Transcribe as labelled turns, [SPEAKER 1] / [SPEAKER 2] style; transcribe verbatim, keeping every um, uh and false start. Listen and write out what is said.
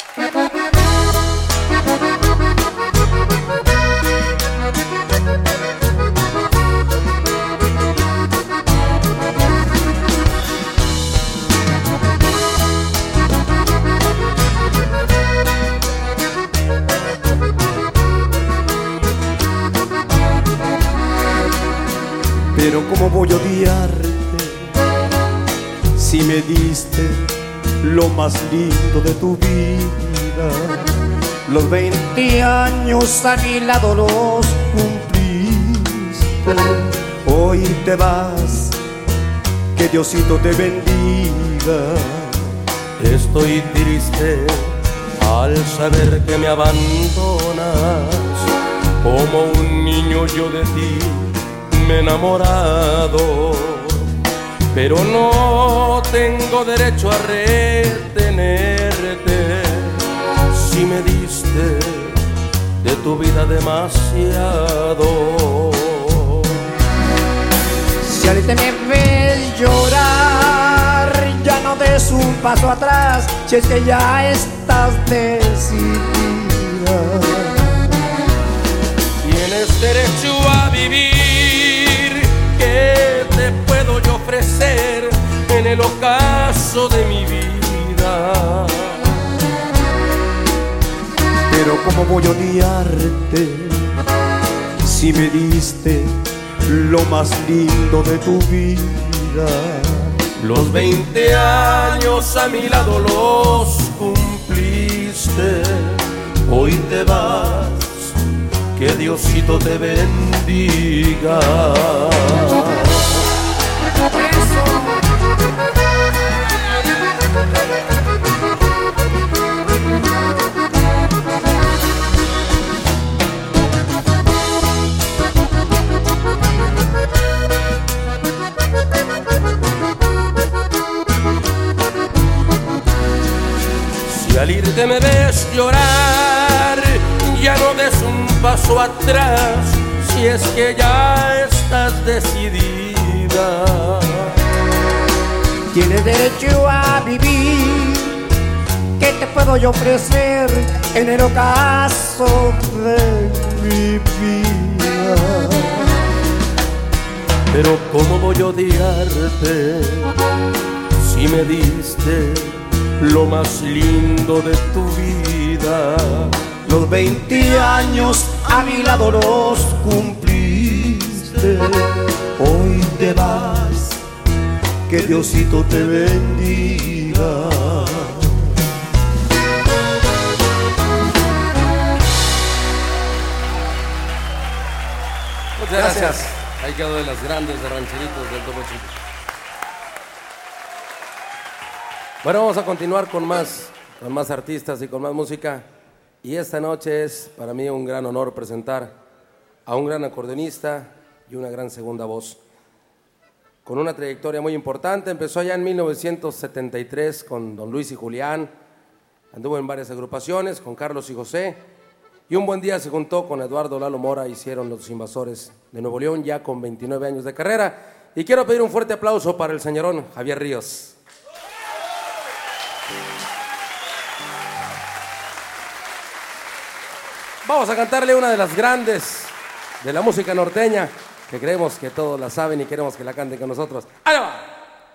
[SPEAKER 1] Pero cómo voy a odiarte si me diste lo más lindo de tu vida. Los veinte años a mi lado los cumpliste. Hoy te vas, que Diosito te bendiga.
[SPEAKER 2] Estoy triste al saber que me abandonas. Como un niño yo de ti me he enamorado, pero no tengo derecho a retenerte si me diste de tu vida demasiado.
[SPEAKER 1] Si ahorita me ves llorar, ya no des un paso atrás, si es que ya estás decidida.
[SPEAKER 2] Tienes derecho a vivir. ¿Qué te puedo yo ofrecer en el ocaso de mi vida?
[SPEAKER 1] Pero cómo voy a odiarte si me diste lo más lindo de tu vida.
[SPEAKER 2] Los veinte años a mi lado los cumpliste. Hoy te vas, que Diosito te bendiga. Si al irte me ves llorar, ya no des un paso atrás, si es que ya estás decidida.
[SPEAKER 1] Tienes derecho a vivir. ¿Qué te puedo yo ofrecer en el ocaso de mi vida?
[SPEAKER 2] Pero cómo voy a odiarte si me diste lo más lindo de tu vida.
[SPEAKER 1] Los veinte años a mi lado los cumpliste. Hoy te vas, que Diosito te bendiga.
[SPEAKER 2] Muchas gracias. Ahí quedó de las grandes de rancheritos del Topo Chico. Bueno, vamos a continuar con más, con más artistas y con más música. Y esta noche es para mí un gran honor presentar a un gran acordeonista y una gran segunda voz. Con una trayectoria muy importante, empezó allá en mil novecientos setenta y tres con Don Luis y Julián, anduvo en varias agrupaciones con Carlos y José, y un buen día se juntó con Eduardo Lalo Mora, hicieron Los Invasores de Nuevo León, ya con veintinueve años de carrera. Y quiero pedir un fuerte aplauso para el señorón Javier Ríos. Vamos a cantarle una de las grandes de la música norteña, que creemos que todos la saben y queremos que la canten con nosotros. ¡Ahí va!